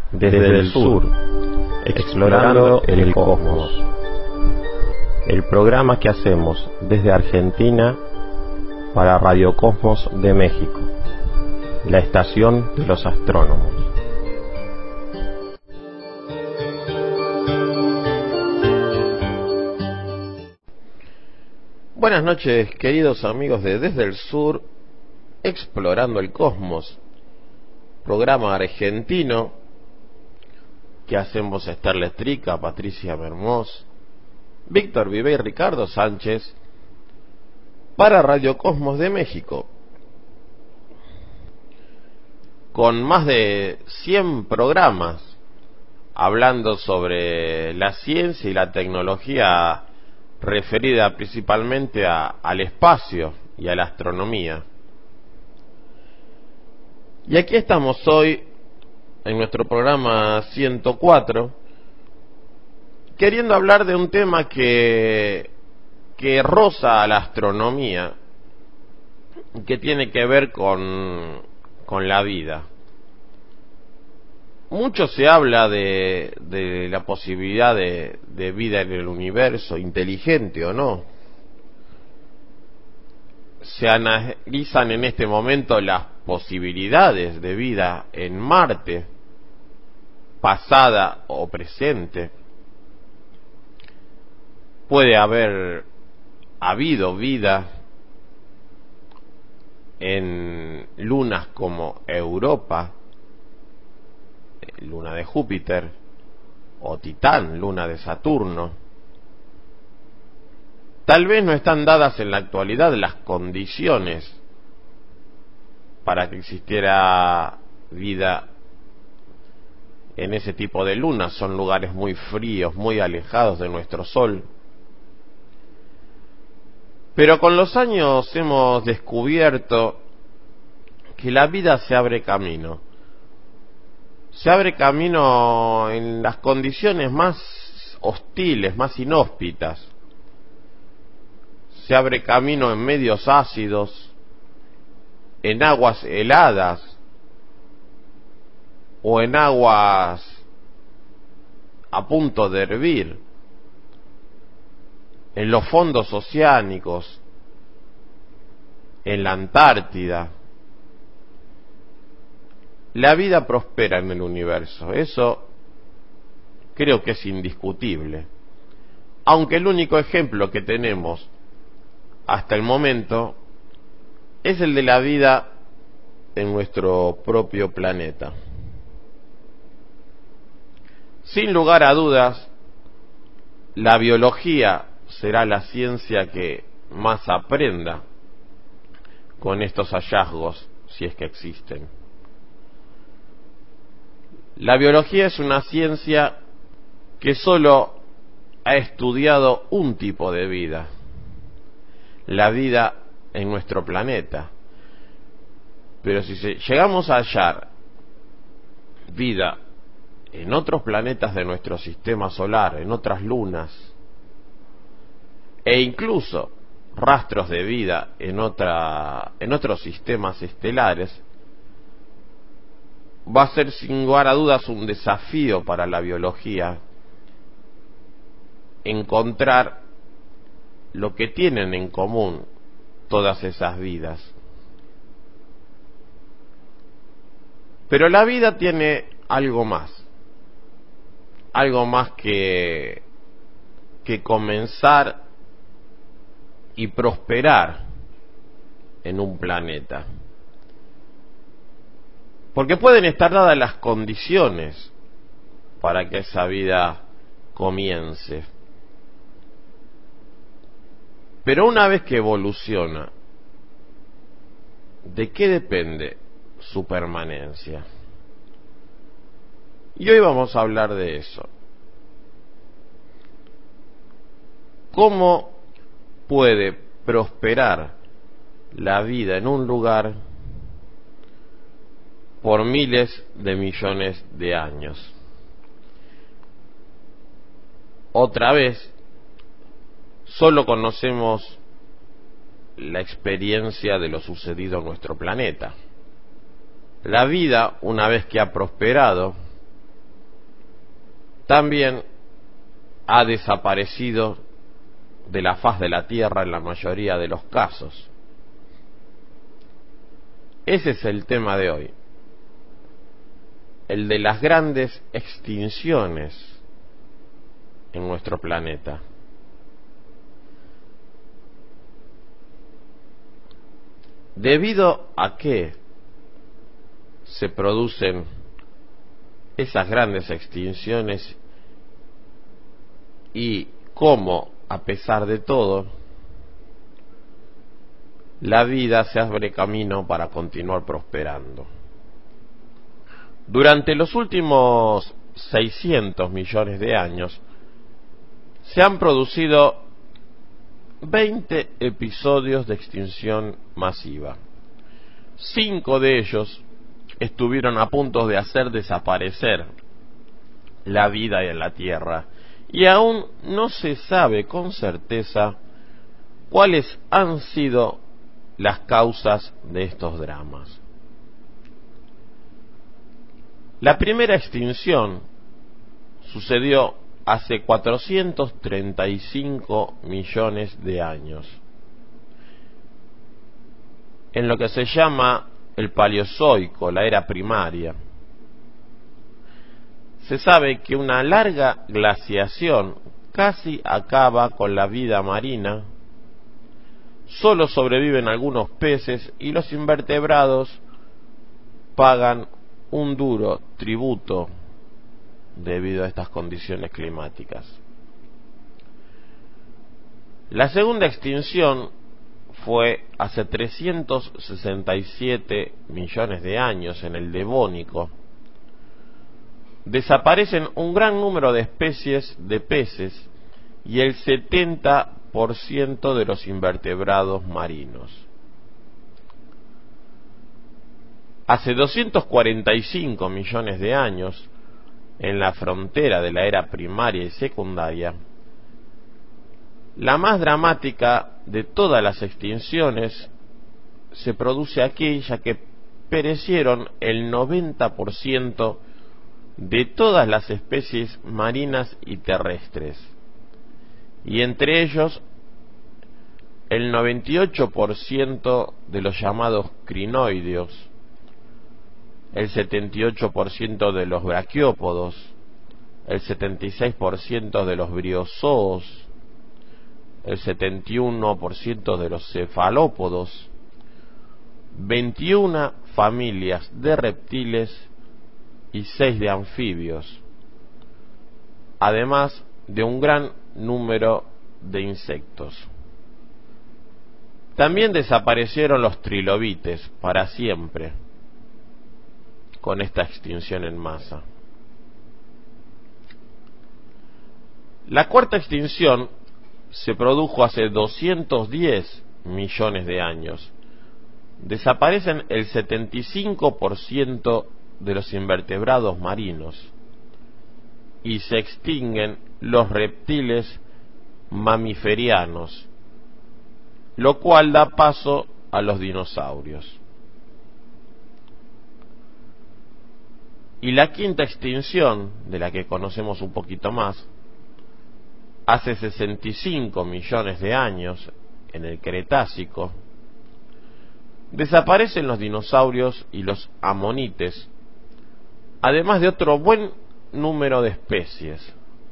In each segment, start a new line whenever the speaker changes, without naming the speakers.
Desde el sur, explorando el cosmos. El programa que hacemos desde Argentina para Radio Cosmos de México, la estación de los astrónomos. Buenas noches, queridos amigos de Desde el Sur, explorando el cosmos, programa argentino que hacemos Esther Lestrica, Patricia Mermós, Víctor Vive y Ricardo Sánchez para Radio Cosmos de México, con más de 100 programas hablando sobre la ciencia y la tecnología referida principalmente al espacio y a la astronomía. Y aquí estamos hoy en nuestro programa 104 queriendo hablar de un tema que roza a la astronomía, que tiene que ver con la vida. Mucho se habla de la posibilidad de vida en el universo, inteligente o no. Se analizan en este momento las posibilidades de vida en Marte, pasada o presente. Puede haber habido vida en lunas como Europa, luna de Júpiter, o Titán, luna de Saturno. Tal vez no están dadas en la actualidad las condiciones para que existiera vida en ese tipo de lunas. Son lugares muy fríos, muy alejados de nuestro Sol. Pero con los años hemos descubierto que la vida se abre camino. Se abre camino en las condiciones más hostiles, más inhóspitas. Se abre camino en medios ácidos, en aguas heladas o en aguas a punto de hervir, en los fondos oceánicos, en la Antártida. La vida prospera en el universo, eso creo que es indiscutible, aunque el único ejemplo que tenemos hasta el momento es el de la vida en nuestro propio planeta. Sin lugar a dudas, la biología será la ciencia que más aprenda con estos hallazgos, si es que existen. La biología es una ciencia que solo ha estudiado un tipo de vida, la vida en nuestro planeta. Pero si llegamos a hallar vida en otros planetas de nuestro sistema solar, en otras lunas, e incluso rastros de vida en otros sistemas estelares, va a ser sin lugar a dudas un desafío para la biología encontrar lo que tienen en común todas esas vidas. Pero la vida tiene algo más que comenzar y prosperar en un planeta. Porque pueden estar dadas las condiciones para que esa vida comience. Pero una vez que evoluciona, ¿de qué depende su permanencia? Y hoy vamos a hablar de eso. ¿Cómo puede prosperar la vida en un lugar por miles de millones de años? Otra vez, solo conocemos la experiencia de lo sucedido en nuestro planeta. La vida, una vez que ha prosperado, también ha desaparecido de la faz de la Tierra en la mayoría de los casos. Ese es el tema de hoy, el de las grandes extinciones en nuestro planeta. ¿Debido a qué se producen esas grandes extinciones y cómo, a pesar de todo, la vida se abre camino para continuar prosperando? Durante los últimos 600 millones de años se han producido 20 episodios de extinción masiva. 5 de ellos estuvieron a punto de hacer desaparecer la vida en la Tierra, y aún no se sabe con certeza cuáles han sido las causas de estos dramas. La primera extinción sucedió hace 435 millones de años, en lo que se llama el Paleozoico, la era primaria. Se sabe que una larga glaciación casi acaba con la vida marina. Solo sobreviven algunos peces y los invertebrados pagan un duro tributo debido a estas condiciones climáticas. La segunda extinción fue hace 367 millones de años, en el Devónico. Desaparecen un gran número de especies de peces y el 70% de los invertebrados marinos. Hace 245 millones de años, en la frontera de la era primaria y secundaria, la más dramática de todas las extinciones se produce aquí, ya que perecieron el 90% de todas las especies marinas y terrestres, y entre ellos el 98% de los llamados crinoideos, el 78% de los braquiópodos, el 76% de los briozoos, el 71% de los cefalópodos, 21 familias de reptiles y 6 de anfibios, además de un gran número de insectos. También desaparecieron los trilobites para siempre con esta extinción en masa. La cuarta extinción se produjo hace 210 millones de años. Desaparecen el 75% de los invertebrados marinos y se extinguen los reptiles mamiferianos, lo cual da paso a los dinosaurios. Y la quinta extinción, de la que conocemos un poquito más, hace 65 millones de años, en el Cretácico, desaparecen los dinosaurios y los amonites, además de otro buen número de especies.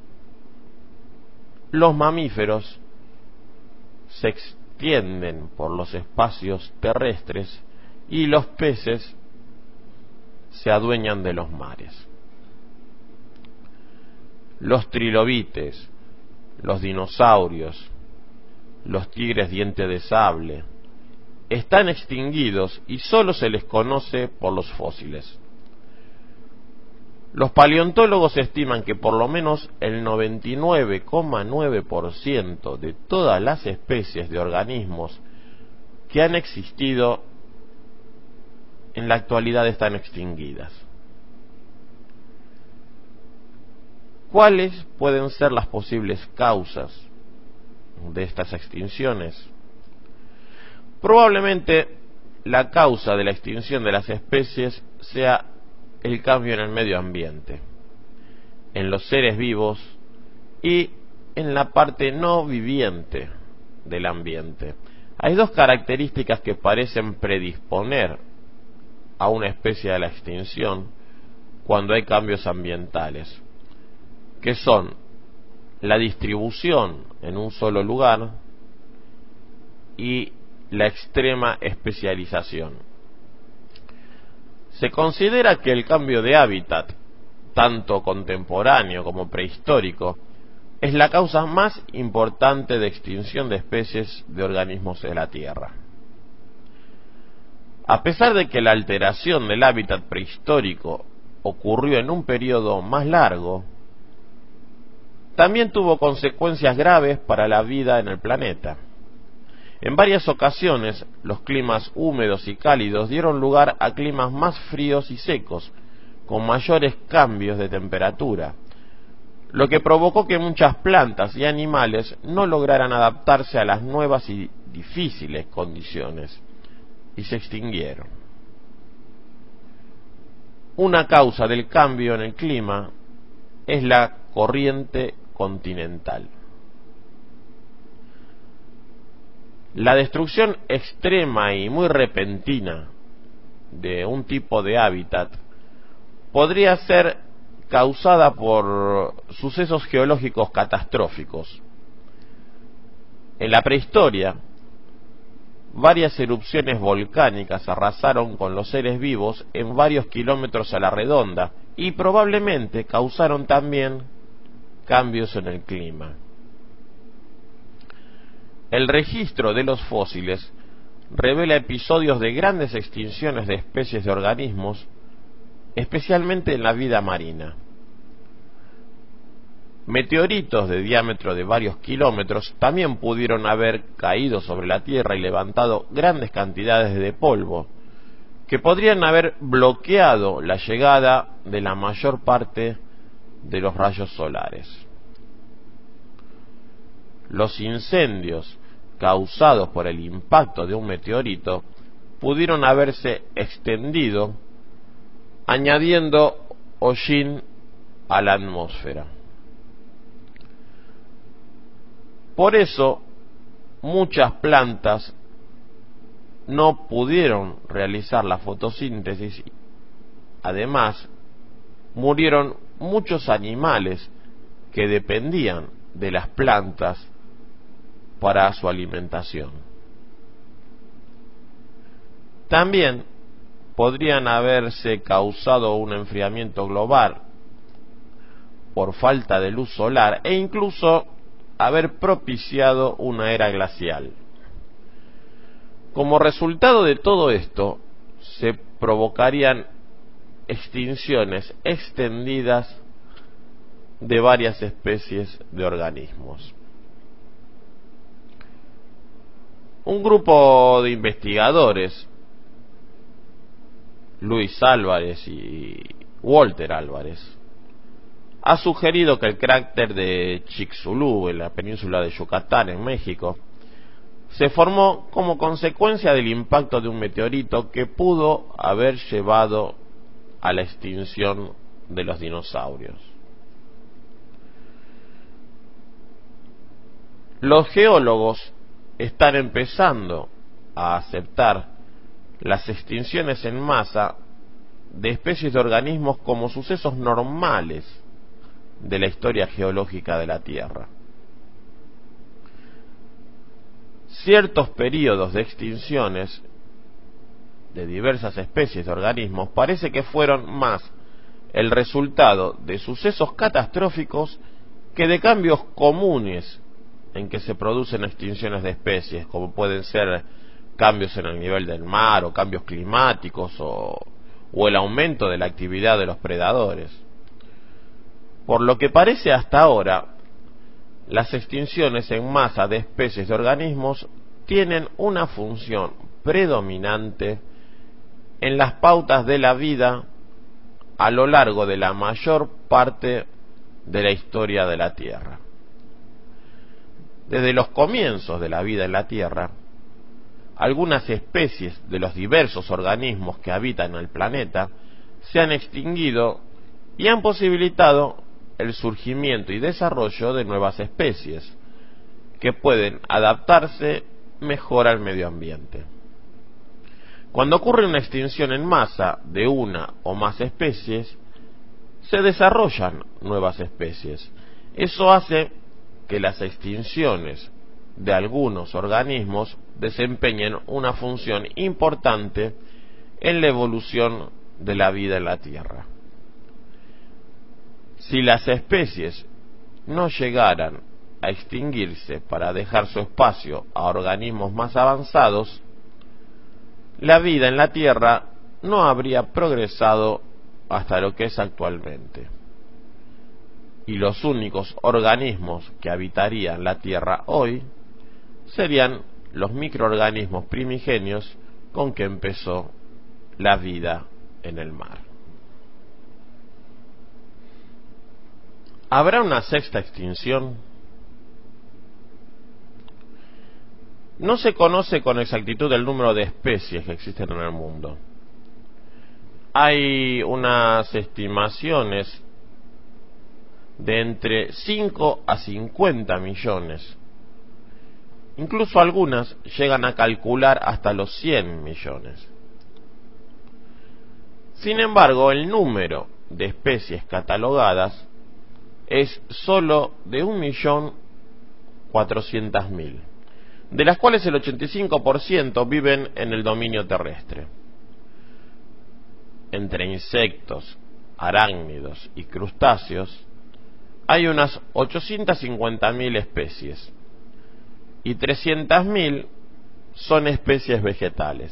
Los mamíferos se extienden por los espacios terrestres y los peces se adueñan de los mares. Los trilobites, los dinosaurios, los tigres diente de sable, están extinguidos y solo se les conoce por los fósiles. Los paleontólogos estiman que por lo menos el 99,9% de todas las especies de organismos que han existido en la actualidad están extinguidas. ¿Cuáles pueden ser las posibles causas de estas extinciones? Probablemente la causa de la extinción de las especies sea el cambio en el medio ambiente. en los seres vivos y en la parte no viviente del ambiente. Hay dos características que parecen predisponer a una especie a la extinción cuando hay cambios ambientales, que son la distribución en un solo lugar y la extrema especialización. Se considera que el cambio de hábitat, tanto contemporáneo como prehistórico, es la causa más importante de extinción de especies de organismos de la Tierra. A pesar de que la alteración del hábitat prehistórico ocurrió en un periodo más largo, también tuvo consecuencias graves para la vida en el planeta. En varias ocasiones, los climas húmedos y cálidos dieron lugar a climas más fríos y secos, con mayores cambios de temperatura, lo que provocó que muchas plantas y animales no lograran adaptarse a las nuevas y difíciles condiciones, y se extinguieron. Una causa del cambio en el clima es la corriente continental. La destrucción extrema y muy repentina de un tipo de hábitat podría ser causada por sucesos geológicos catastróficos. En la prehistoria, varias erupciones volcánicas arrasaron con los seres vivos en varios kilómetros a la redonda y probablemente causaron también cambios en el clima. El registro de los fósiles revela episodios de grandes extinciones de especies de organismos, especialmente en la vida marina. Meteoritos de diámetro de varios kilómetros también pudieron haber caído sobre la Tierra y levantado grandes cantidades de polvo, que podrían haber bloqueado la llegada de la mayor parte de los rayos solares. Los incendios causados por el impacto de un meteorito pudieron haberse extendido, añadiendo hollín a la atmósfera. Por eso, muchas plantas no pudieron realizar la fotosíntesis. Además, murieron muchos animales que dependían de las plantas para su alimentación. También podrían haberse causado un enfriamiento global por falta de luz solar e incluso haber propiciado una era glacial. Como resultado de todo esto, se provocarían extinciones extendidas de varias especies de organismos. Un grupo de investigadores, Luis Álvarez y Walter Álvarez, ha sugerido que el cráter de Chicxulub, en la península de Yucatán, en México, se formó como consecuencia del impacto de un meteorito que pudo haber llevado a la extinción de los dinosaurios. Los geólogos están empezando a aceptar las extinciones en masa de especies de organismos como sucesos normales de la historia geológica de la Tierra. Ciertos períodos de extinciones de diversas especies de organismos parece que fueron más el resultado de sucesos catastróficos que de cambios comunes en que se producen extinciones de especies, como pueden ser cambios en el nivel del mar o cambios climáticos o el aumento de la actividad de los predadores. Por lo que parece hasta ahora, las extinciones en masa de especies de organismos tienen una función predominante en las pautas de la vida a lo largo de la mayor parte de la historia de la Tierra. Desde los comienzos de la vida en la Tierra, algunas especies de los diversos organismos que habitan el planeta se han extinguido y han posibilitado el surgimiento y desarrollo de nuevas especies que pueden adaptarse mejor al medio ambiente. Cuando ocurre una extinción en masa de una o más especies, se desarrollan nuevas especies. Eso hace que las extinciones de algunos organismos desempeñen una función importante en la evolución de la vida en la Tierra. Si las especies no llegaran a extinguirse para dejar su espacio a organismos más avanzados, la vida en la Tierra no habría progresado hasta lo que es actualmente. Y los únicos organismos que habitarían la Tierra hoy serían los microorganismos primigenios con que empezó la vida en el mar. ¿Habrá una sexta extinción? No se conoce con exactitud el número de especies que existen en el mundo. Hay unas estimaciones de entre 5 a 50 millones. Incluso algunas llegan a calcular hasta los 100 millones. Sin embargo, el número de especies catalogadas es solo de 1.400.000, de las cuales el 85% viven en el dominio terrestre. Entre insectos, arácnidos y crustáceos hay unas 850.000 especies y 300.000 son especies vegetales.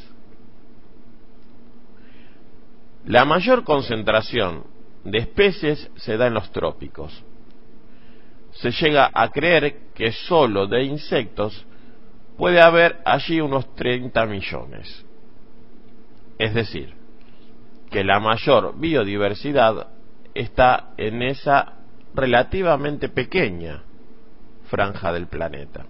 La mayor concentración de especies se da en los trópicos. Se llega a creer que solo de insectos puede haber allí unos 30 millones. Es decir, que la mayor biodiversidad está en esa relativamente pequeña franja del planeta.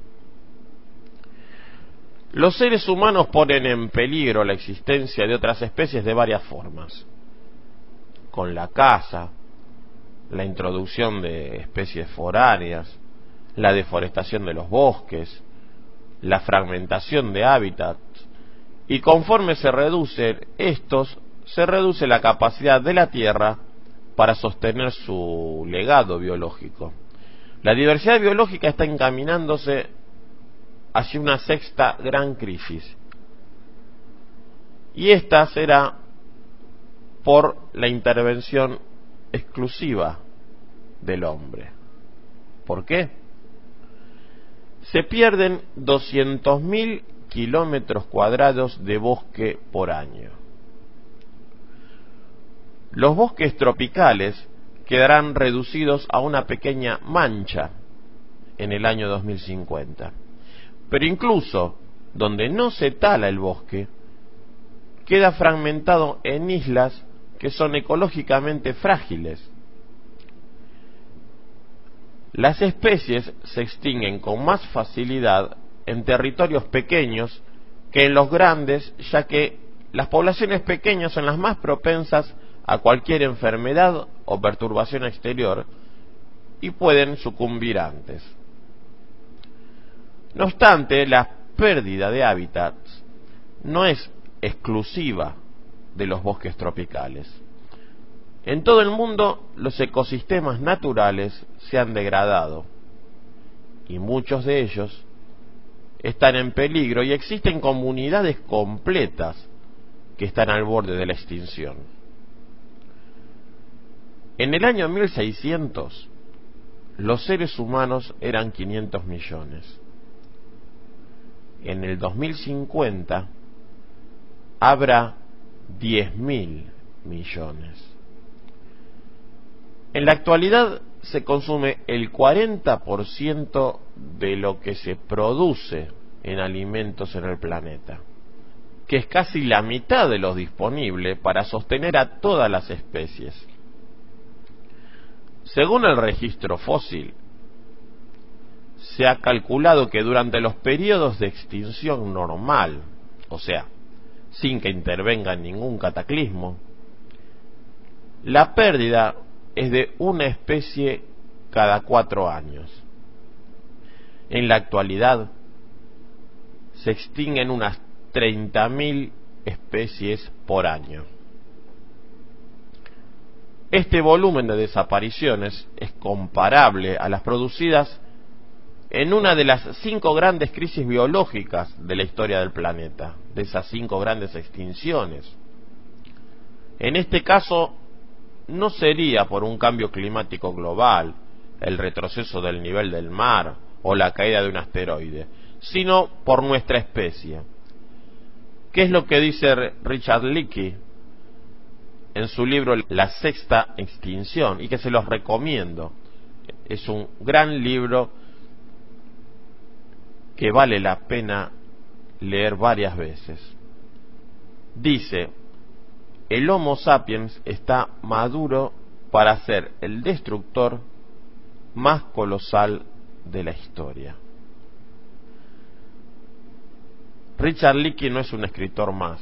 Los seres humanos ponen en peligro la existencia de otras especies de varias formas: con la caza, la introducción de especies foráneas, la deforestación de los bosques, la fragmentación de hábitats, y conforme se reducen estos, se reduce la capacidad de la Tierra para sostener su legado biológico. La diversidad biológica está encaminándose hacia una sexta gran crisis, y esta será por la intervención exclusiva del hombre. ¿Por qué? Se pierden 200.000 kilómetros cuadrados de bosque por año. Los bosques tropicales quedarán reducidos a una pequeña mancha en el año 2050. Pero incluso donde no se tala el bosque, queda fragmentado en islas que son ecológicamente frágiles. Las especies se extinguen con más facilidad en territorios pequeños que en los grandes, ya que las poblaciones pequeñas son las más propensas a cualquier enfermedad o perturbación exterior y pueden sucumbir antes. No obstante, la pérdida de hábitats no es exclusiva de los bosques tropicales. En todo el mundo los ecosistemas naturales se han degradado y muchos de ellos están en peligro, y existen comunidades completas que están al borde de la extinción. En el año 1600 los seres humanos eran 500 millones. En el 2050 habrá 10.000 millones. En la actualidad se consume el 40% de lo que se produce en alimentos en el planeta, que es casi la mitad de lo disponible para sostener a todas las especies. Según el registro fósil, se ha calculado que durante los periodos de extinción normal, o sea, sin que intervenga ningún cataclismo, la pérdida es de una especie cada 4 años. En la actualidad se extinguen unas 30.000 especies por año. Este volumen de desapariciones es comparable a las producidas en una de las 5 grandes crisis biológicas de la historia del planeta, de esas 5 grandes extinciones. En este caso, no sería por un cambio climático global, el retroceso del nivel del mar o la caída de un asteroide, sino por nuestra especie. ¿Qué es lo que dice Richard Leakey en su libro La Sexta Extinción? Y que se los recomiendo. Es un gran libro que vale la pena leer varias veces. Dice: el Homo sapiens está maduro para ser el destructor más colosal de la historia. Richard Leakey no es un escritor más.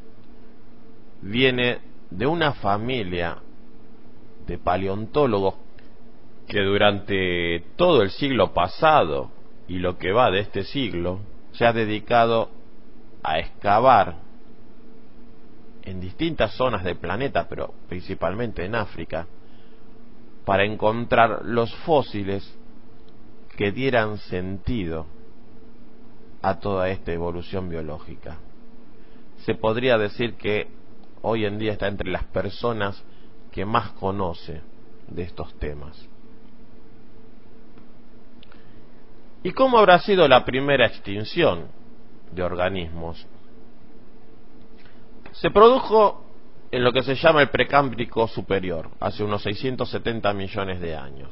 Viene de una familia de paleontólogos que durante todo el siglo pasado y lo que va de este siglo se ha dedicado a excavar en distintas zonas del planeta, pero principalmente en África, para encontrar los fósiles que dieran sentido a toda esta evolución biológica. Se podría decir que hoy en día está entre las personas que más conoce de estos temas. ¿Y cómo habrá sido la primera extinción de organismos? Se produjo en lo que se llama el Precámbrico superior, hace unos 670 millones de años.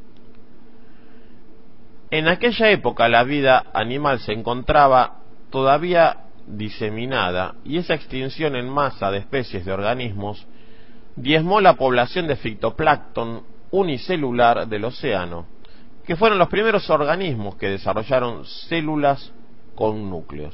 En aquella época la vida animal se encontraba todavía diseminada, y esa extinción en masa de especies de organismos diezmó la población de fitoplancton unicelular del océano, que fueron los primeros organismos que desarrollaron células con núcleos.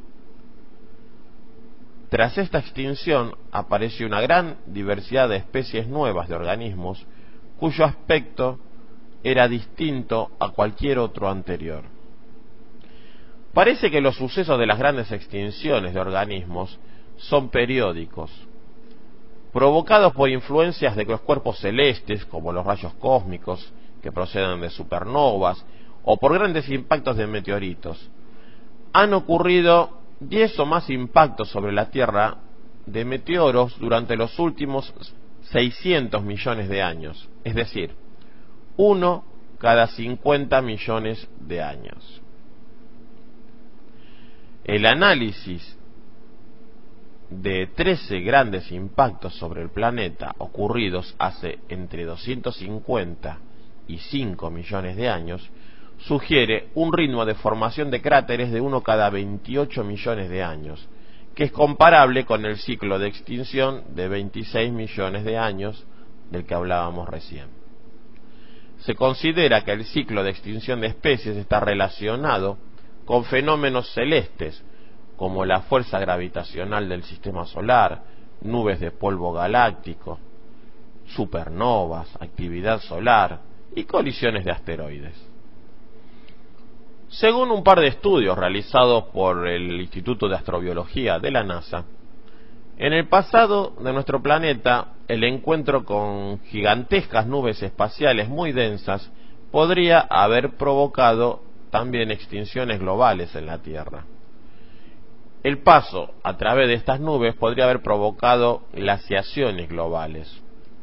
Tras esta extinción apareció una gran diversidad de especies nuevas de organismos cuyo aspecto era distinto a cualquier otro anterior. Parece que los sucesos de las grandes extinciones de organismos son periódicos, provocados por influencias de los cuerpos celestes, como los rayos cósmicos que proceden de supernovas, o por grandes impactos de meteoritos. Han ocurrido 10 o más impactos sobre la Tierra de meteoros durante los últimos 600 millones de años, es decir, 1 cada 50 millones de años. El análisis de 13 grandes impactos sobre el planeta ocurridos hace entre 250 y 5 millones de años sugiere un ritmo de formación de cráteres de 1 cada 28 millones de años, que es comparable con el ciclo de extinción de 26 millones de años del que hablábamos recién. Se considera que el ciclo de extinción de especies está relacionado con fenómenos celestes, como la fuerza gravitacional del sistema solar, nubes de polvo galáctico, supernovas, actividad solar y colisiones de asteroides. Según un par de estudios realizados por el Instituto de Astrobiología de la NASA, en el pasado de nuestro planeta, el encuentro con gigantescas nubes espaciales muy densas podría haber provocado también extinciones globales en la Tierra. El paso a través de estas nubes podría haber provocado glaciaciones globales.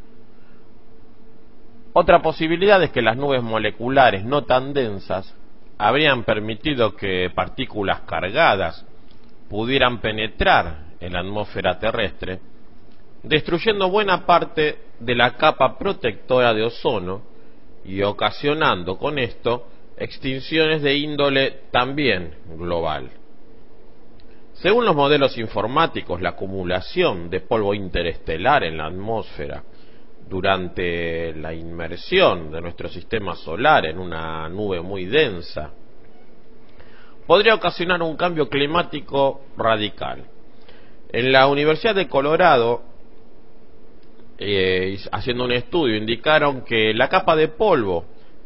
Otra posibilidad es que las nubes moleculares no tan densas habrían permitido que partículas cargadas pudieran penetrar en la atmósfera terrestre, destruyendo buena parte de la capa protectora de ozono y ocasionando con esto extinciones de índole también global. Según los modelos informáticos, la acumulación de polvo interestelar en la atmósfera durante la inmersión de nuestro sistema solar en una nube muy densa podría ocasionar un cambio climático radical. En la Universidad de Colorado haciendo un estudio, indicaron que la capa de polvo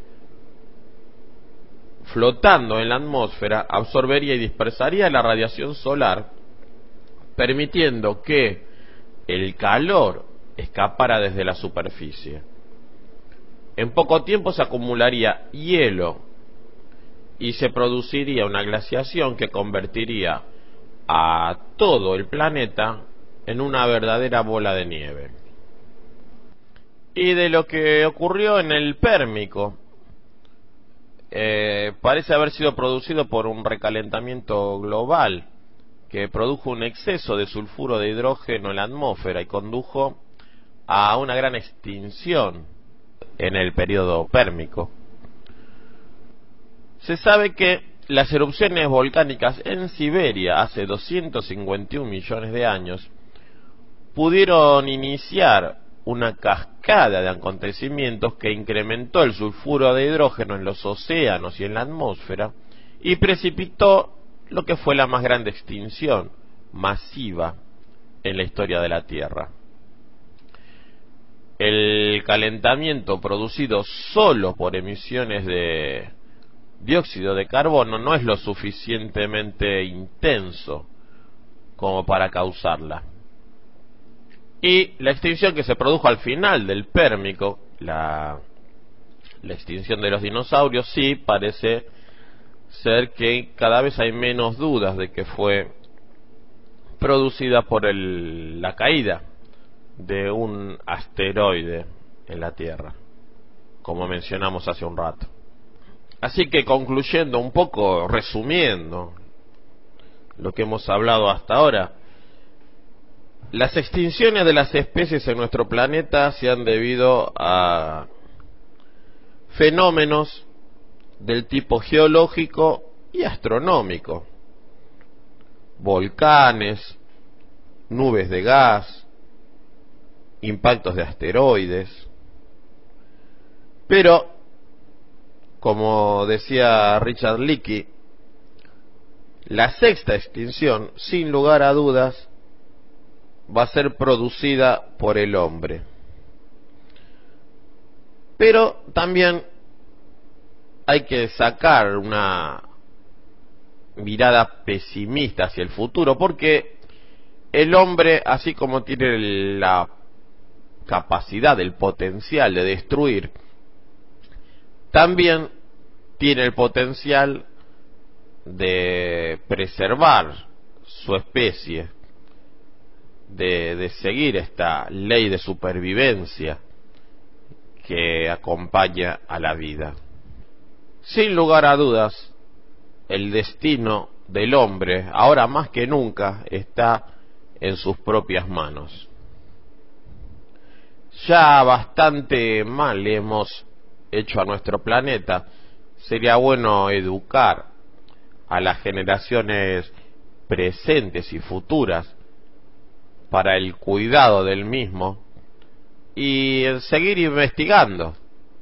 flotando en la atmósfera absorbería y dispersaría la radiación solar, permitiendo que el calor escapara desde la superficie. En poco tiempo se acumularía hielo y se produciría una glaciación que convertiría a todo el planeta en una verdadera bola de nieve. Y de lo que ocurrió en el Pérmico, parece haber sido producido por un recalentamiento global que produjo un exceso de sulfuro de hidrógeno en la atmósfera y condujo a una gran extinción en el periodo Pérmico. Se sabe que las erupciones volcánicas en Siberia hace 251 millones de años pudieron iniciar una cascada de acontecimientos que incrementó el sulfuro de hidrógeno en los océanos y en la atmósfera y precipitó lo que fue la más grande extinción masiva en la historia de la Tierra. El calentamiento producido solo por emisiones de dióxido de carbono no es lo suficientemente intenso como para causarla. Y la extinción que se produjo al final del Pérmico, la extinción de los dinosaurios, sí parece ser que cada vez hay menos dudas de que fue producida por la caída de un asteroide en la Tierra, como mencionamos hace un rato. Así que concluyendo un poco, resumiendo lo que hemos hablado hasta ahora, las extinciones de las especies en nuestro planeta se han debido a fenómenos del tipo geológico y astronómico: volcanes, nubes de gas, impactos de asteroides. Pero, como decía Richard Leakey, la sexta extinción, sin lugar a dudas, va a ser producida por el hombre. Pero también hay que sacar una mirada pesimista hacia el futuro, porque el hombre, así como tiene la capacidad, el potencial de destruir, también tiene el potencial de preservar su especie, de seguir esta ley de supervivencia que acompaña a la vida. Sin lugar a dudas, el destino del hombre, ahora más que nunca, está en sus propias manos. Ya bastante mal le hemos hecho a nuestro planeta. Sería bueno educar a las generaciones presentes y futuras para el cuidado del mismo y seguir investigando,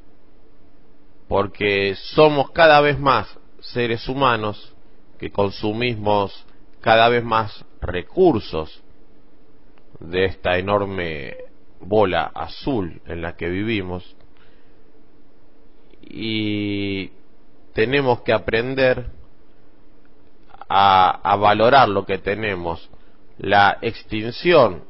porque somos cada vez más seres humanos que consumimos cada vez más recursos de esta enorme bola azul en la que vivimos, y tenemos que aprender a valorar lo que tenemos. La extinción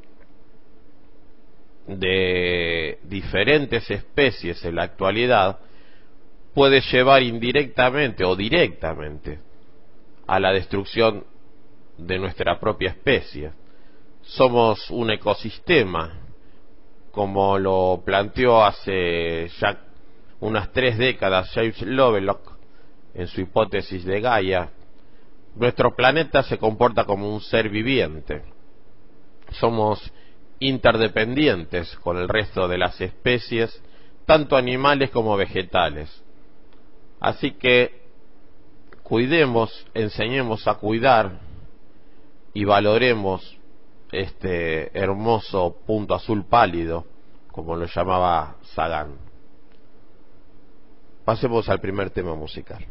de diferentes especies en la actualidad puede llevar indirectamente o directamente a la destrucción de nuestra propia especie. Somos un ecosistema, como lo planteó hace ya unas 3 décadas James Lovelock en su hipótesis de Gaia. Nuestro planeta se comporta como un ser viviente. Somos interdependientes con el resto de las especies, tanto animales como vegetales. Así que cuidemos, enseñemos a cuidar y valoremos este hermoso punto azul pálido, como lo llamaba Sagan. Pasemos al primer tema musical.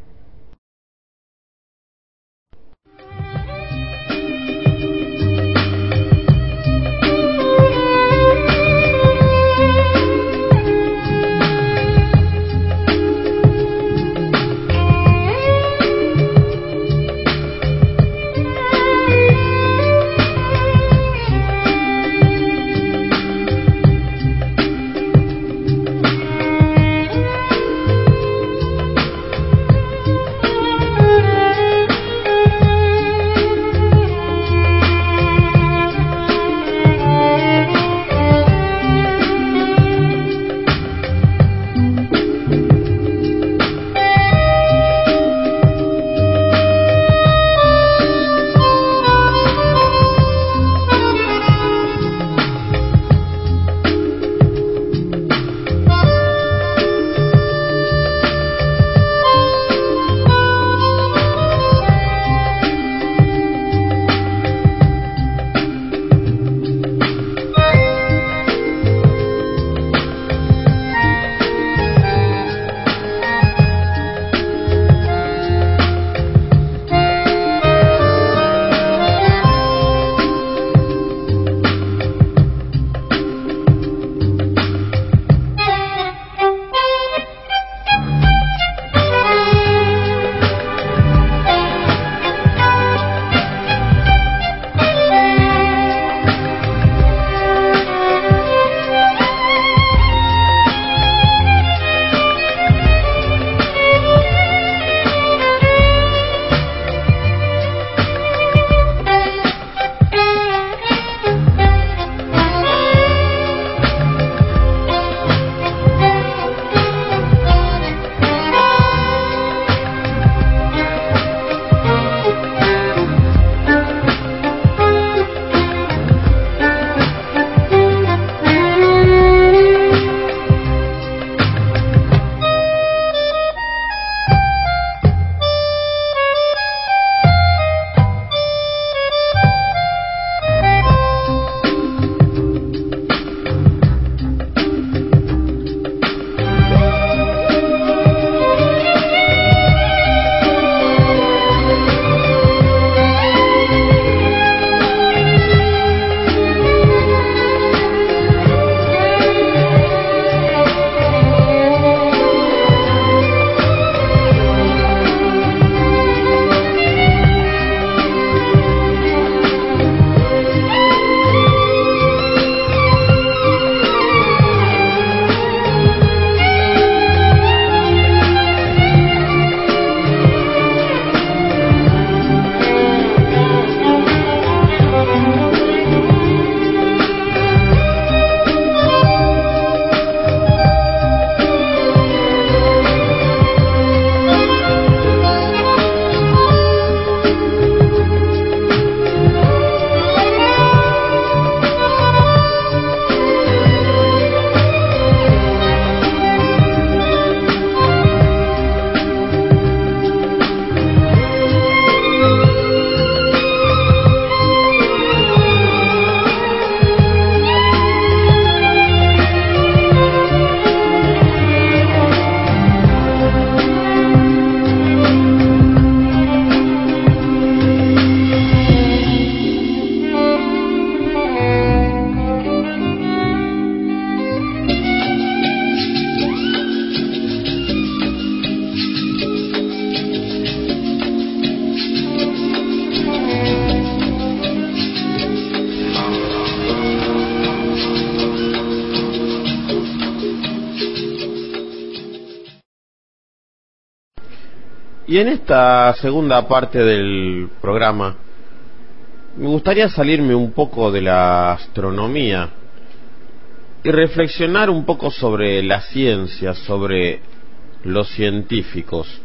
Y en esta segunda parte del programa me gustaría salirme un poco de la astronomía y reflexionar un poco sobre la ciencia, sobre los científicos.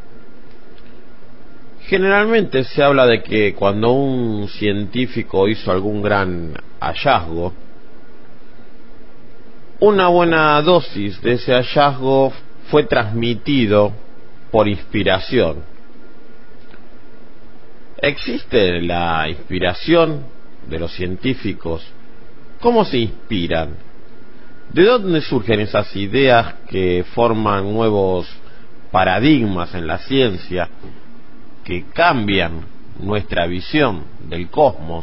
Generalmente se habla de que cuando un científico hizo algún gran hallazgo, una buena dosis de ese hallazgo fue transmitido por inspiración. ¿Existe la inspiración de los científicos? ¿Cómo se inspiran? ¿De dónde surgen esas ideas que forman nuevos paradigmas en la ciencia, que cambian nuestra visión del cosmos?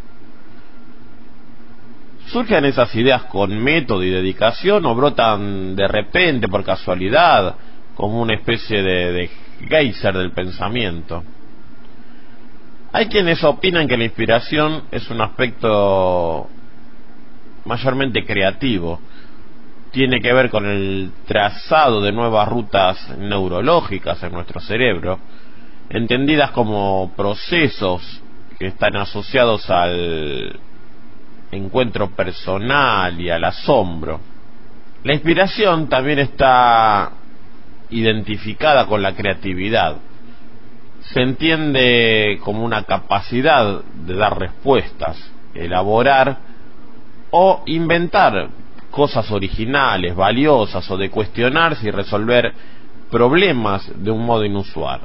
¿Surgen esas ideas con método y dedicación o brotan de repente, por casualidad, como una especie de geyser del pensamiento? Hay quienes opinan que la inspiración es un aspecto mayormente creativo. Tiene que ver con el trazado de nuevas rutas neurológicas en nuestro cerebro, entendidas como procesos que están asociados al encuentro personal y al asombro. La inspiración también está identificada con la creatividad. Se entiende como una capacidad de dar respuestas, elaborar o inventar cosas originales, valiosas, o de cuestionarse y resolver problemas de un modo inusual.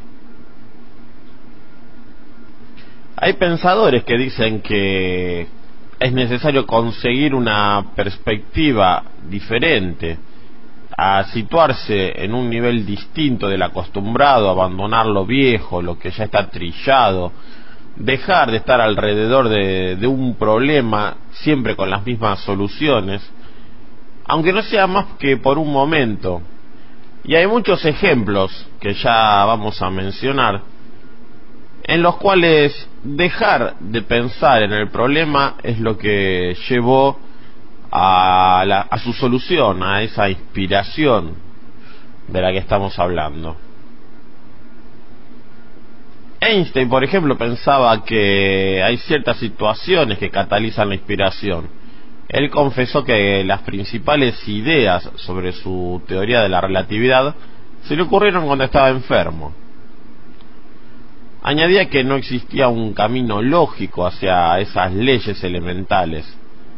Hay pensadores que dicen que es necesario conseguir una perspectiva diferente, a situarse en un nivel distinto del acostumbrado, abandonar lo viejo, lo que ya está trillado, dejar de estar alrededor de un problema siempre con las mismas soluciones, aunque no sea más que por un momento. Y hay muchos ejemplos que ya vamos a mencionar, en los cuales dejar de pensar en el problema es lo que llevó a su solución, a esa inspiración de la que estamos hablando. Einstein, por ejemplo, pensaba que hay ciertas situaciones que catalizan la inspiración. Él confesó que las principales ideas sobre su teoría de la relatividad se le ocurrieron cuando estaba enfermo. Añadía que no existía un camino lógico hacia esas leyes elementales.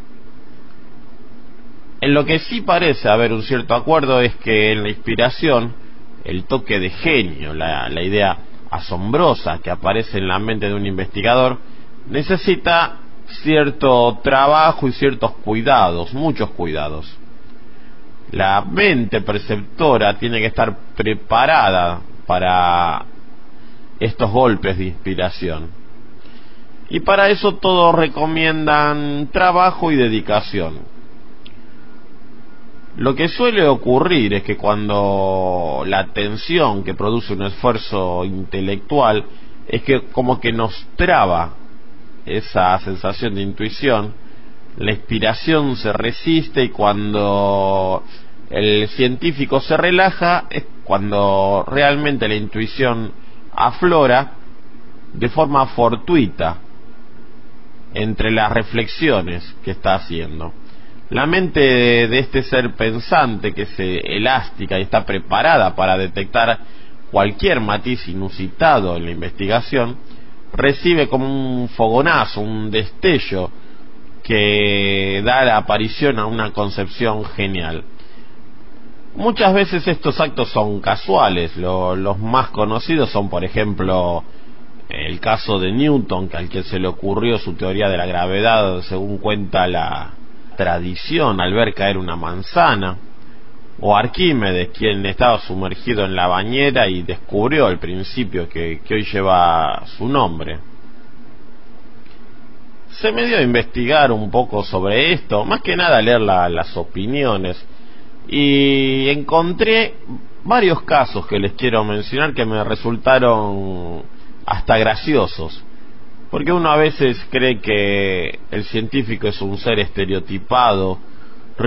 En lo que sí parece haber un cierto acuerdo es que en la inspiración, el toque de genio, la idea asombrosa que aparece en la mente de un investigador, necesita cierto trabajo y ciertos cuidados, muchos cuidados. La mente perceptora tiene que estar preparada para estos golpes de inspiración. Y para eso todos recomiendan trabajo y dedicación. Lo que suele ocurrir es que cuando la tensión que produce un esfuerzo intelectual es que como que nos traba esa sensación de intuición, la inspiración se resiste, y cuando el científico se relaja es cuando realmente la intuición aflora de forma fortuita entre las reflexiones que está haciendo. La mente de este ser pensante, que es elástica y está preparada para detectar cualquier matiz inusitado en la investigación, recibe como un fogonazo, un destello que da la aparición a una concepción genial. Muchas veces estos actos son casuales. Los más conocidos son, por ejemplo, el caso de Newton, al que se le ocurrió su teoría de la gravedad, según cuenta la tradición, al ver caer una manzana, o Arquímedes, quien estaba sumergido en la bañera y descubrió el principio que hoy lleva su nombre. Se me dio a investigar un poco sobre esto, más que nada leer las opiniones, y encontré varios casos que les quiero mencionar que me resultaron hasta graciosos. Porque uno a veces cree que el científico es un ser estereotipado,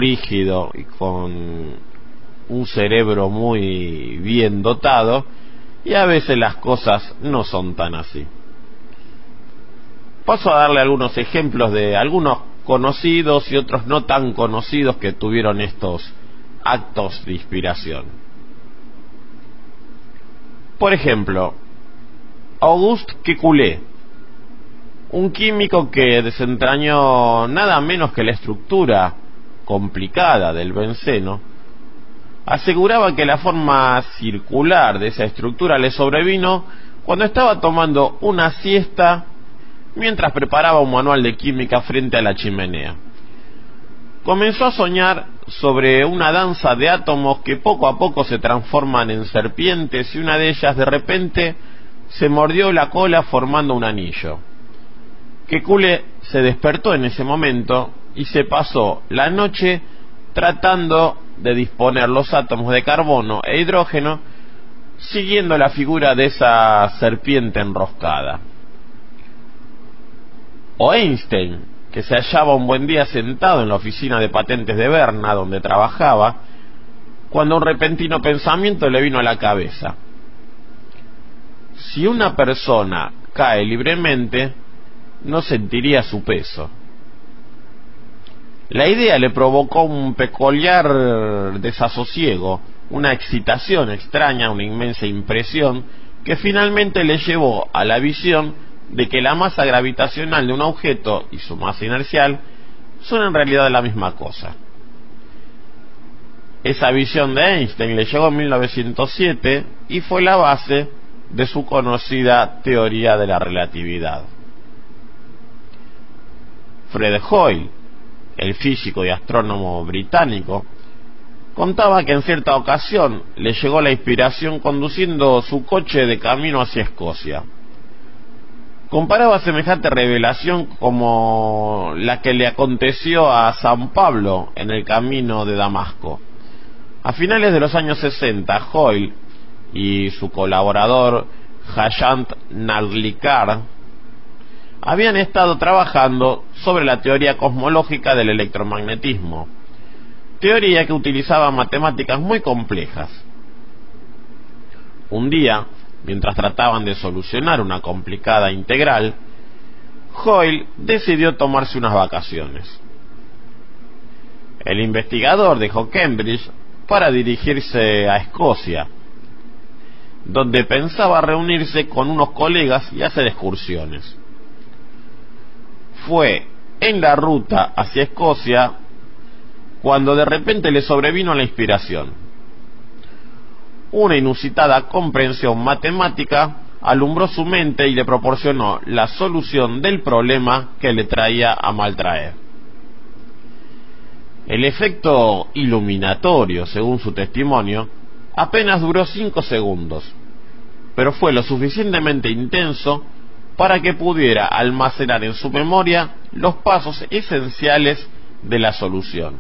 rígido y con un cerebro muy bien dotado, y a veces las cosas no son tan así. Paso a darle algunos ejemplos de algunos conocidos y otros no tan conocidos que tuvieron estos actos de inspiración. Por ejemplo, Auguste Kekulé, un químico que desentrañó nada menos que la estructura complicada del benceno, aseguraba que la forma circular de esa estructura le sobrevino cuando estaba tomando una siesta mientras preparaba un manual de química frente a la chimenea. Comenzó a soñar sobre una danza de átomos que poco a poco se transforman en serpientes, y una de ellas de repente se mordió la cola formando un anillo. Kekulé se despertó en ese momento y se pasó la noche tratando de disponer los átomos de carbono e hidrógeno siguiendo la figura de esa serpiente enroscada. O Einstein, que se hallaba un buen día sentado en la oficina de patentes de Berna, donde trabajaba, cuando un repentino pensamiento le vino a la cabeza: si una persona cae libremente, no sentiría su peso. La idea le provocó un peculiar desasosiego, una excitación extraña, una inmensa impresión, que finalmente le llevó a la visión de que la masa gravitacional de un objeto y su masa inercial son en realidad la misma cosa. Esa visión de Einstein le llegó en 1907 y fue la base de su conocida teoría de la relatividad. Fred Hoyle, el físico y astrónomo británico, contaba que en cierta ocasión le llegó la inspiración conduciendo su coche de camino hacia Escocia. Comparaba semejante revelación como la que le aconteció a San Pablo en el camino de Damasco. A finales de los años 60, Hoyle y su colaborador Jayant Narlikar habían estado trabajando sobre la teoría cosmológica del electromagnetismo, teoría que utilizaba matemáticas muy complejas. Un día, mientras trataban de solucionar una complicada integral, Hoyle decidió tomarse unas vacaciones. El investigador dejó Cambridge para dirigirse a Escocia, donde pensaba reunirse con unos colegas y hacer excursiones. Fue en la ruta hacia Escocia cuando de repente le sobrevino la inspiración. Una inusitada comprensión matemática alumbró su mente y le proporcionó la solución del problema que le traía a maltraer. El efecto iluminatorio, según su testimonio, apenas duró 5 segundos, pero fue lo suficientemente intenso para que pudiera almacenar en su memoria los pasos esenciales de la solución.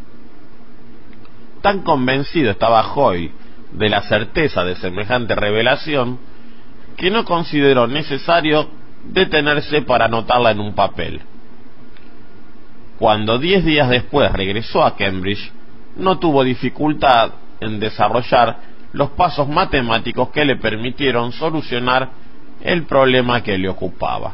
Tan convencido estaba Hoyle de la certeza de semejante revelación que no consideró necesario detenerse para anotarla en un papel. Cuando 10 días después regresó a Cambridge, no tuvo dificultad en desarrollar los pasos matemáticos que le permitieron solucionar el problema que le ocupaba.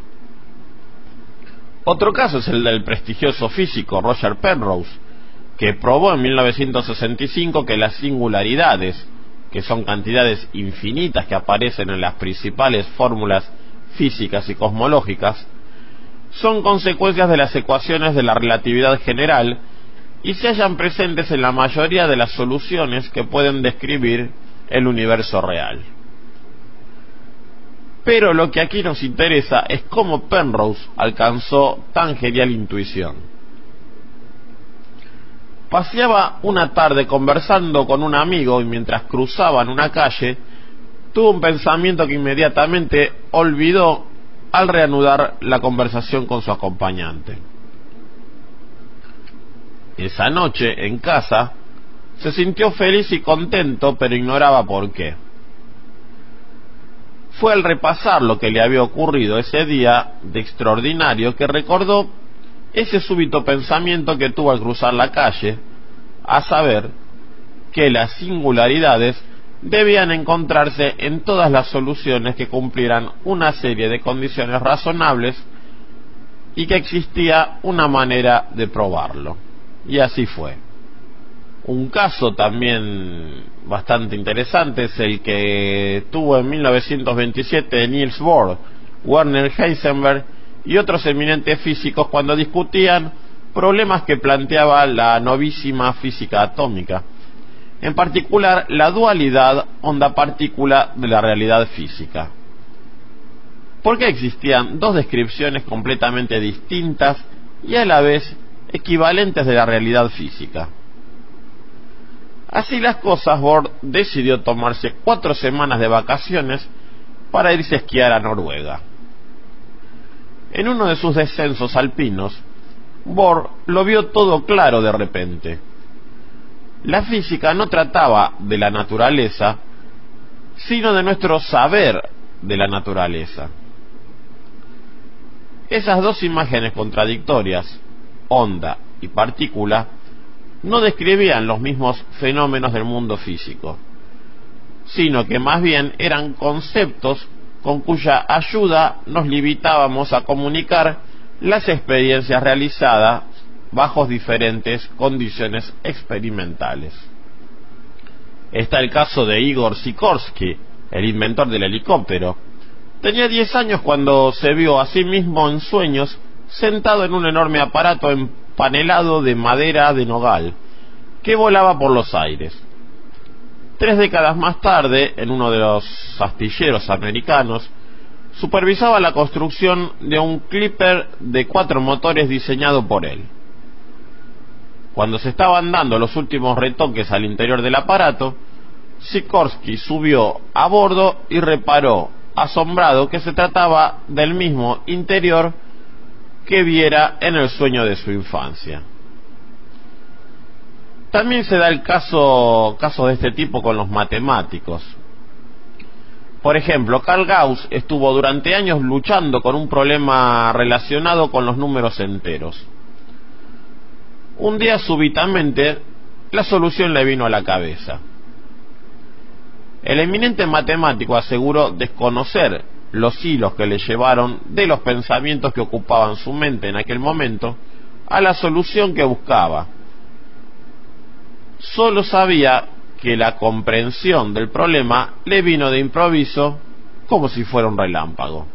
Otro caso es el del prestigioso físico Roger Penrose, que probó en 1965 que las singularidades, que son cantidades infinitas que aparecen en las principales fórmulas físicas y cosmológicas, son consecuencias de las ecuaciones de la relatividad general y se hallan presentes en la mayoría de las soluciones que pueden describir el universo real. Pero lo que aquí nos interesa es cómo Penrose alcanzó tan genial intuición. Paseaba una tarde conversando con un amigo y mientras cruzaban una calle, tuvo un pensamiento que inmediatamente olvidó al reanudar la conversación con su acompañante. Esa noche, en casa, se sintió feliz y contento, pero ignoraba por qué. Fue al repasar lo que le había ocurrido ese día de extraordinario que recordó ese súbito pensamiento que tuvo al cruzar la calle, a saber, que las singularidades debían encontrarse en todas las soluciones que cumplieran una serie de condiciones razonables y que existía una manera de probarlo. Y así fue. Un caso también bastante interesante es el que tuvo en 1927 Niels Bohr, Werner Heisenberg y otros eminentes físicos cuando discutían problemas que planteaba la novísima física atómica, en particular la dualidad onda-partícula de la realidad física. ¿Por qué existían dos descripciones completamente distintas y a la vez equivalentes de la realidad física? Así las cosas, Bohr decidió tomarse 4 semanas de vacaciones para irse a esquiar a Noruega. En uno de sus descensos alpinos, Bohr lo vio todo claro de repente. La física no trataba de la naturaleza, sino de nuestro saber de la naturaleza. Esas dos imágenes contradictorias, onda y partícula, no describían los mismos fenómenos del mundo físico, sino que más bien eran conceptos con cuya ayuda nos limitábamos a comunicar las experiencias realizadas bajo diferentes condiciones experimentales. Está el caso de Igor Sikorsky, el inventor del helicóptero. Tenía 10 años cuando se vio a sí mismo en sueños sentado en un enorme aparato empanelado de madera de nogal que volaba por los aires. 3 décadas más tarde, en uno de los astilleros americanos, supervisaba la construcción de un clipper de 4 motores diseñado por él. Cuando se estaban dando los últimos retoques al interior del aparato, Sikorsky subió a bordo y reparó, asombrado, que se trataba del mismo interior que viera en el sueño de su infancia. También se da el caso de este tipo con los matemáticos. Por ejemplo, Carl Gauss estuvo durante años luchando con un problema relacionado con los números enteros. Un día súbitamente la solución le vino a la cabeza. El eminente matemático aseguró desconocer los hilos que le llevaron de los pensamientos que ocupaban su mente en aquel momento a la solución que buscaba. Solo sabía que la comprensión del problema le vino de improviso, como si fuera un relámpago.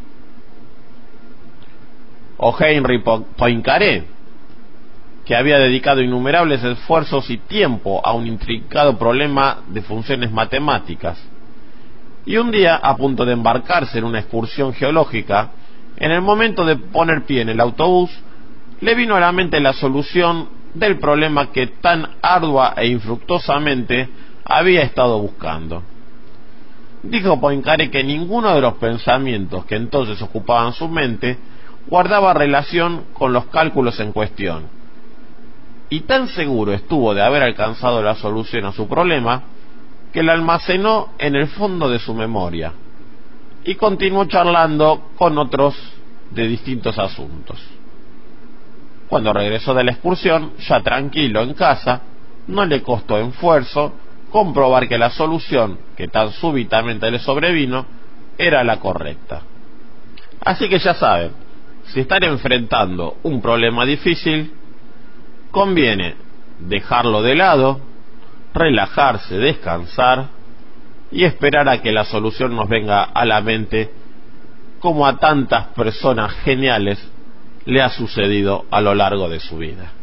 O Henri Poincaré, que había dedicado innumerables esfuerzos y tiempo a un intrincado problema de funciones matemáticas, y un día, a punto de embarcarse en una excursión geológica, en el momento de poner pie en el autobús, le vino a la mente la solución del problema que tan ardua e infructuosamente había estado buscando. Dijo Poincaré que ninguno de los pensamientos que entonces ocupaban su mente guardaba relación con los cálculos en cuestión, y tan seguro estuvo de haber alcanzado la solución a su problema que la almacenó en el fondo de su memoria y continuó charlando con otros de distintos asuntos. Cuando regresó de la excursión, ya tranquilo en casa, no le costó esfuerzo comprobar que la solución que tan súbitamente le sobrevino era la correcta. Así que ya saben, si están enfrentando un problema difícil, conviene dejarlo de lado, relajarse, descansar y esperar a que la solución nos venga a la mente, como a tantas personas geniales le ha sucedido a lo largo de su vida.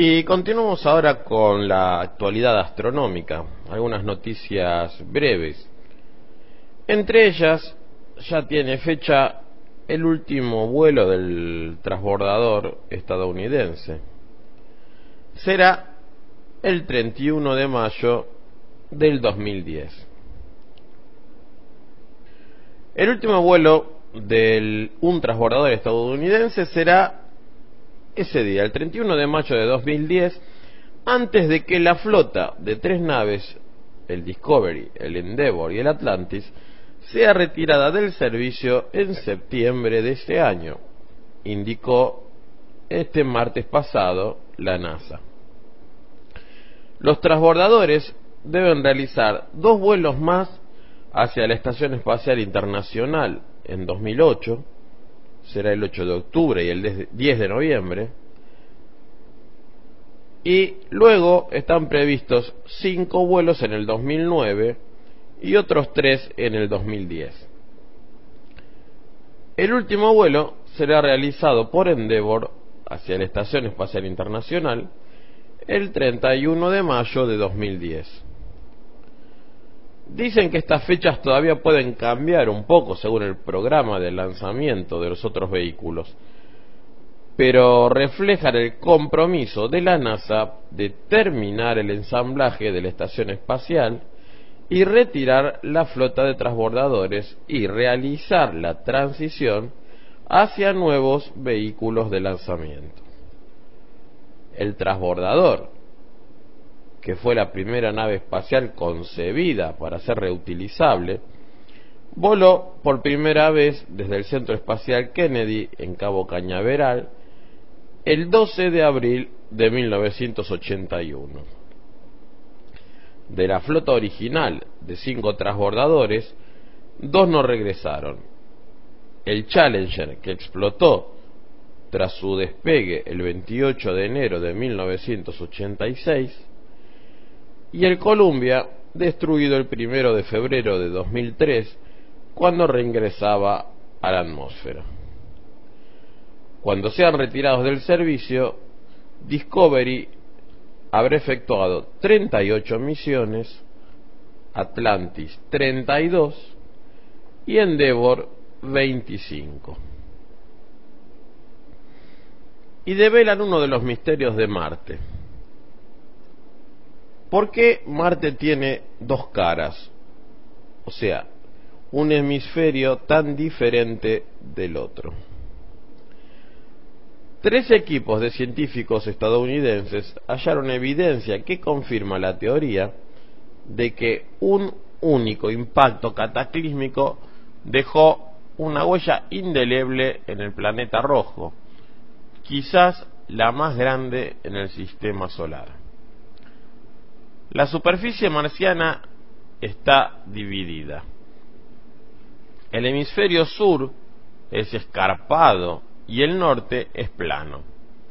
Y continuamos ahora con la actualidad astronómica, algunas noticias breves. Entre ellas, ya tiene fecha el último vuelo del transbordador estadounidense. Será el 31 de mayo del 2010. El último vuelo de un transbordador estadounidense será ese día, el 31 de mayo de 2010, antes de que la flota de 3 naves, el Discovery, el Endeavour y el Atlantis, sea retirada del servicio en septiembre de este año, indicó este martes pasado la NASA. Los transbordadores deben realizar 2 vuelos más hacia la Estación Espacial Internacional en 2008, será el 8 de octubre y el 10 de noviembre, y luego están previstos 5 vuelos en el 2009 y otros 3 en el 2010. El último vuelo será realizado por Endeavour hacia la Estación Espacial Internacional el 31 de mayo de 2010. Dicen que estas fechas todavía pueden cambiar un poco según el programa de lanzamiento de los otros vehículos, pero reflejan el compromiso de la NASA de terminar el ensamblaje de la estación espacial y retirar la flota de transbordadores y realizar la transición hacia nuevos vehículos de lanzamiento. El transbordador, que fue la primera nave espacial concebida para ser reutilizable, voló por primera vez desde el Centro Espacial Kennedy en Cabo Cañaveral el 12 de abril de 1981. De la flota original de 5 transbordadores, 2 no regresaron. El Challenger, que explotó tras su despegue el 28 de enero de 1986, y el Columbia, destruido el 1 de febrero de 2003, cuando reingresaba a la atmósfera. Cuando sean retirados del servicio, Discovery habrá efectuado 38 misiones, Atlantis 32 y Endeavour 25. Y develan uno de los misterios de Marte. ¿Por qué Marte tiene 2 caras? O sea, un hemisferio tan diferente del otro. 3 equipos de científicos estadounidenses hallaron evidencia que confirma la teoría de que un único impacto cataclísmico dejó una huella indeleble en el planeta rojo, quizás la más grande en el sistema solar. La superficie marciana está dividida. El hemisferio sur es escarpado y el norte es plano.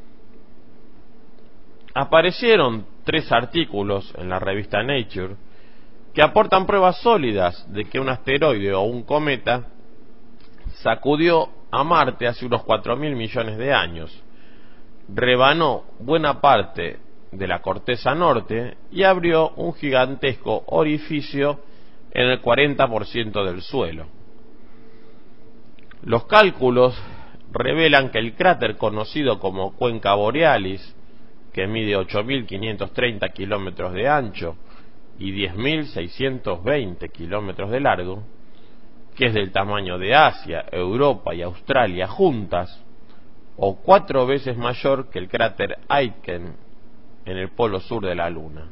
Aparecieron 3 artículos en la revista Nature que aportan pruebas sólidas de que un asteroide o un cometa sacudió a Marte hace unos 4.000 millones de años, rebanó buena parte de la corteza norte y abrió un gigantesco orificio en el 40% del suelo. Los cálculos revelan que el cráter conocido como Cuenca Borealis, que mide 8.530 kilómetros de ancho y 10.620 kilómetros de largo, que es del tamaño de Asia, Europa y Australia juntas, o 4 veces mayor que el cráter Aitken en el polo sur de la Luna.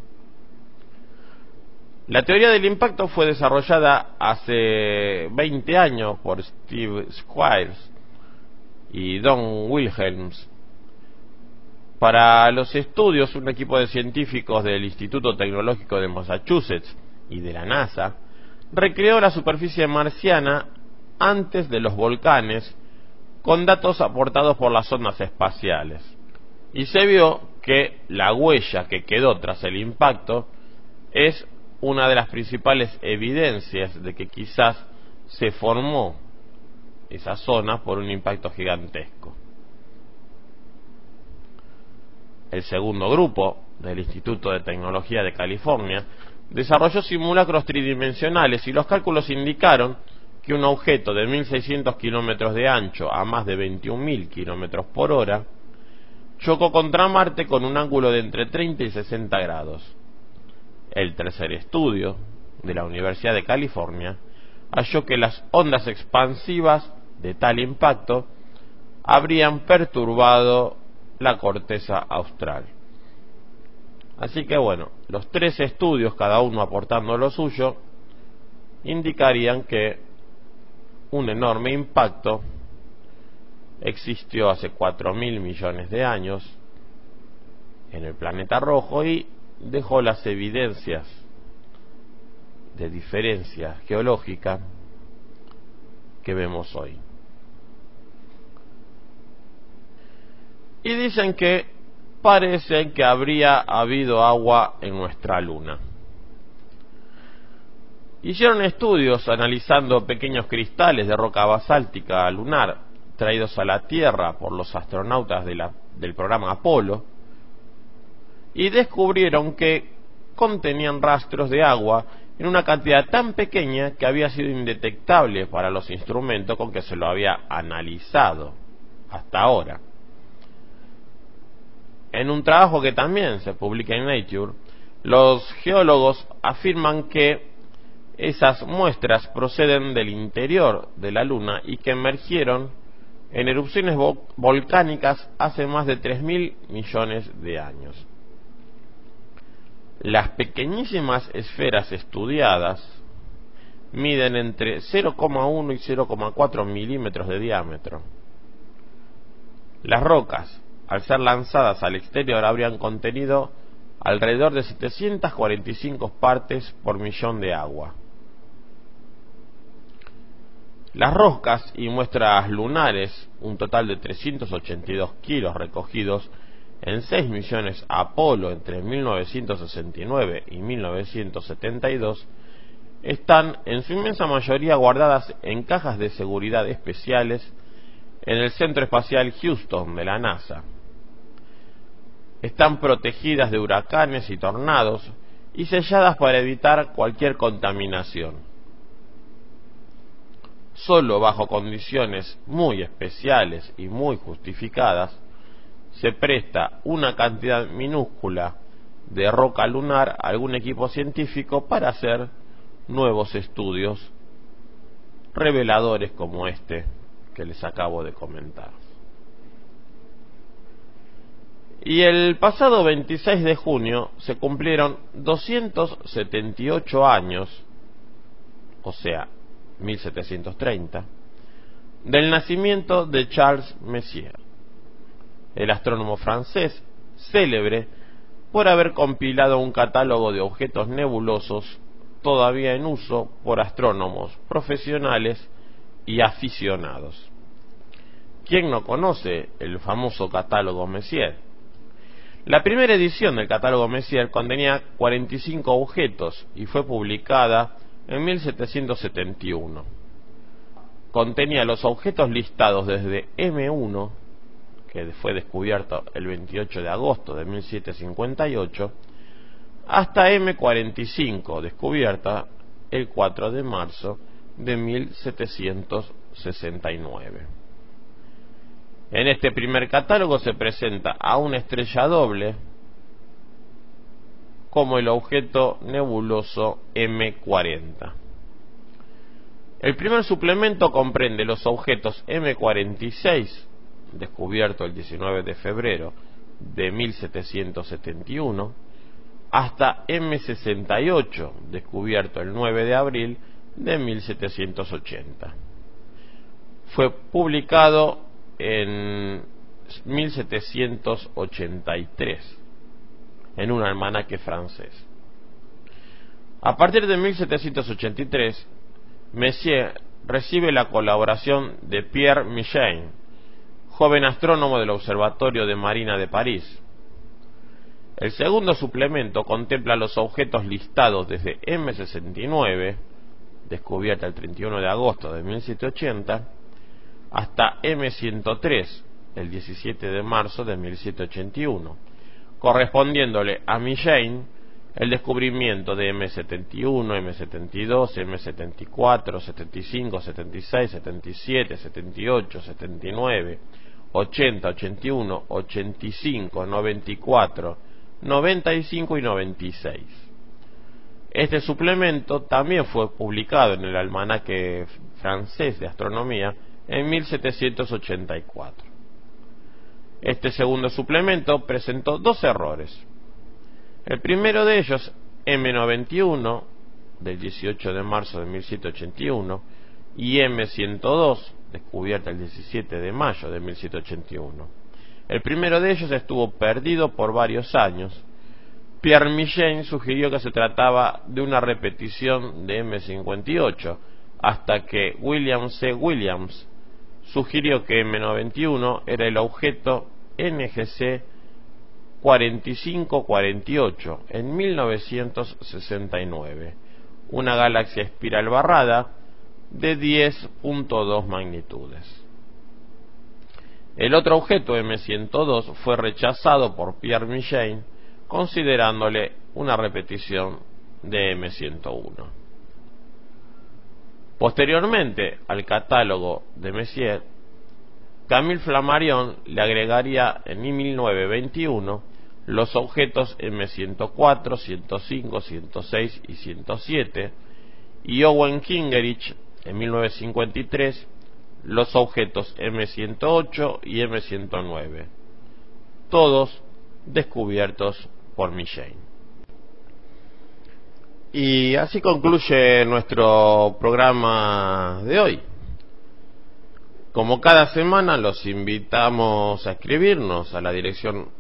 La teoría del impacto fue desarrollada hace 20 años por Steve Squyres y Don Wilhelms. Para los estudios, un equipo de científicos del Instituto Tecnológico de Massachusetts y de la NASA recreó la superficie marciana antes de los volcanes con datos aportados por las sondas espaciales, y se vio que la huella que quedó tras el impacto es una de las principales evidencias de que quizás se formó esa zona por un impacto gigantesco. El segundo grupo, del Instituto de Tecnología de California, desarrolló simulacros tridimensionales y los cálculos indicaron que un objeto de 1.600 kilómetros de ancho a más de 21.000 kilómetros por hora chocó contra Marte con un ángulo de entre 30 y 60 grados. El tercer estudio, de la Universidad de California, halló que las ondas expansivas de tal impacto habrían perturbado la corteza austral. Así que bueno, los tres estudios, cada uno aportando lo suyo, indicarían que un enorme impacto existió hace 4.000 millones de años en el planeta rojo y dejó las evidencias de diferencia geológica que vemos hoy. Y dicen que parece que habría habido agua en nuestra luna. Hicieron estudios analizando pequeños cristales de roca basáltica lunar traídos a la Tierra por los astronautas del programa Apolo y descubrieron que contenían rastros de agua en una cantidad tan pequeña que había sido indetectable para los instrumentos con que se lo había analizado hasta ahora. En un trabajo que también se publica en Nature, los geólogos afirman que esas muestras proceden del interior de la Luna y que emergieron en erupciones volcánicas hace más de 3.000 millones de años. Las pequeñísimas esferas estudiadas miden entre 0,1 y 0,4 milímetros de diámetro. Las rocas, al ser lanzadas al exterior, habrían contenido alrededor de 745 partes por millón de agua. Las rocas y muestras lunares, un total de 382 kilos recogidos en 6 misiones Apolo entre 1969 y 1972, están en su inmensa mayoría guardadas en cajas de seguridad especiales en el Centro Espacial Houston de la NASA. Están protegidas de huracanes y tornados y selladas para evitar cualquier contaminación. Solo bajo condiciones muy especiales y muy justificadas se presta una cantidad minúscula de roca lunar a algún equipo científico para hacer nuevos estudios reveladores como este que les acabo de comentar. Y el pasado 26 de junio se cumplieron 278 años, o sea, 1730, del nacimiento de Charles Messier, el astrónomo francés célebre por haber compilado un catálogo de objetos nebulosos todavía en uso por astrónomos profesionales y aficionados. ¿Quién no conoce el famoso catálogo Messier? La primera edición del catálogo Messier contenía 45 objetos y fue publicada en 1771. Contenía los objetos listados desde M1, que fue descubierto el 28 de agosto de 1758, hasta M45, descubierta el 4 de marzo de 1769. En este primer catálogo se presenta a una estrella doble como el objeto nebuloso M40. El primer suplemento comprende los objetos M46, descubierto el 19 de febrero de 1771, hasta M68, descubierto el 9 de abril de 1780. Fue publicado en 1783 en un almanaque francés. A partir de 1783, Messier recibe la colaboración de Pierre Michel, joven astrónomo del Observatorio de Marina de París. El segundo suplemento contempla los objetos listados desde M69, descubierta el 31 de agosto de 1780, hasta M103, el 17 de marzo de 1781, correspondiéndole a Millane el descubrimiento de M71, M72, M74, 75, 76, 77, 78, 79, 80, 81, 85, 94, 95 y 96. Este suplemento también fue publicado en el Almanaque francés de astronomía en 1784. Este segundo suplemento presentó dos errores. El primero de ellos, M91, del 18 de marzo de 1781, y M102, descubierta el 17 de mayo de 1781. El primero de ellos estuvo perdido por varios años. Pierre Millane sugirió que se trataba de una repetición de M58, hasta que William C. Williams sugirió que M91 era el objeto NGC 4548 en 1969, una galaxia espiral barrada de 10.2 magnitudes. El otro objeto, M102, fue rechazado por Pierre Millane, considerándole una repetición de M101. Posteriormente al catálogo de Messier, Camille Flammarion le agregaría en 1921 los objetos M104, 105, 106 y 107, y Owen Gingerich en 1953 los objetos M108 y M109, todos descubiertos por Millane. Y así concluye nuestro programa de hoy. Como cada semana, los invitamos a escribirnos a la dirección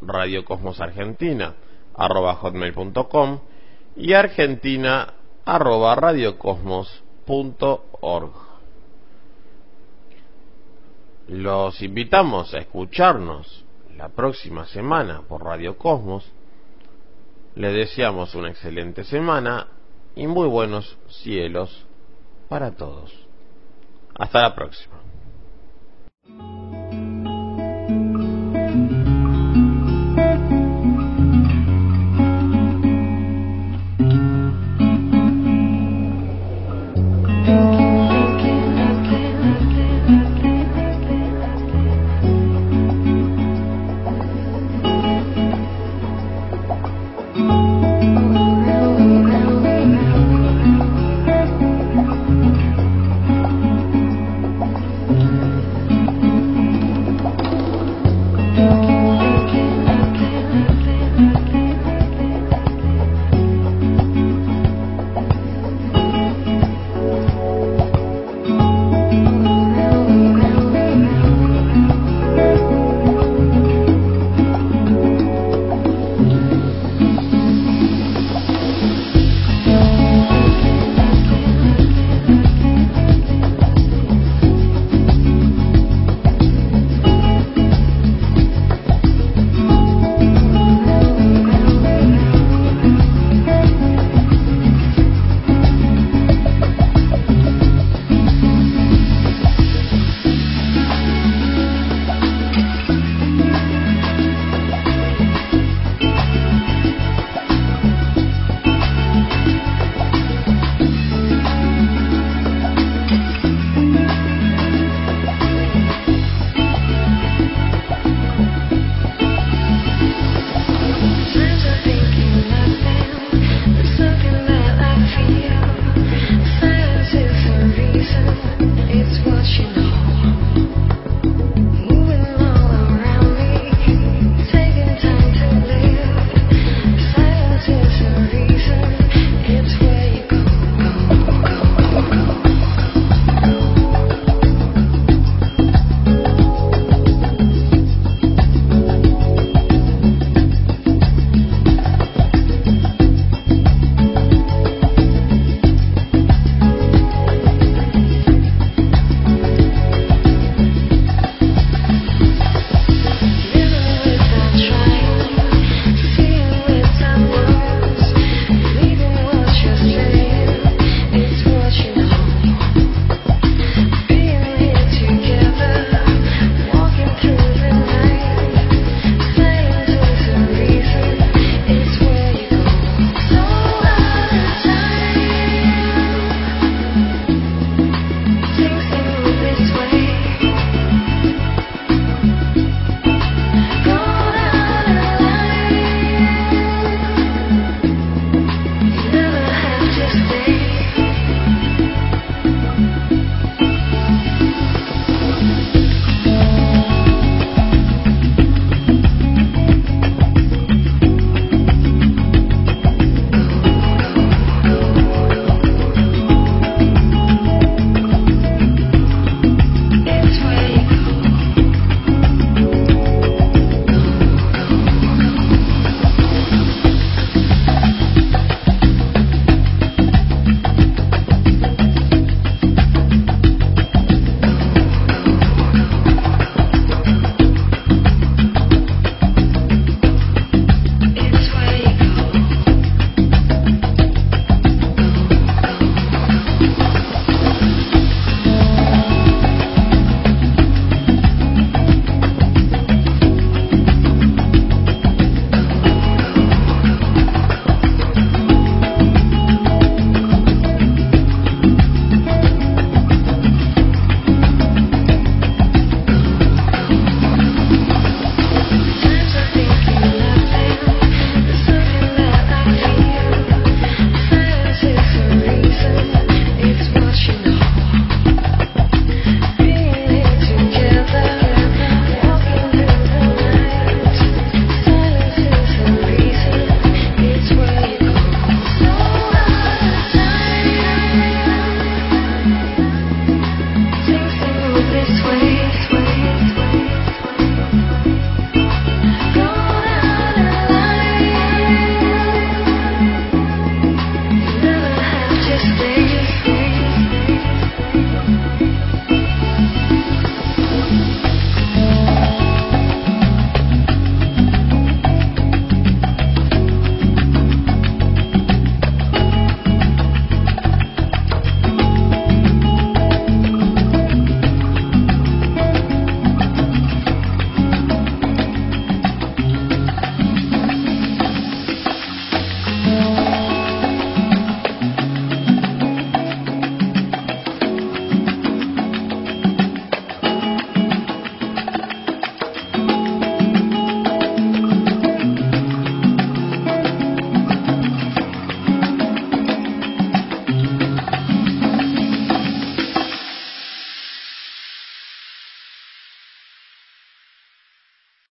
radiocosmosargentina@hotmail.com y argentina@radiocosmos.org. Los invitamos a escucharnos la próxima semana por Radio Cosmos. Les deseamos una excelente semana y muy buenos cielos para todos. Hasta la próxima.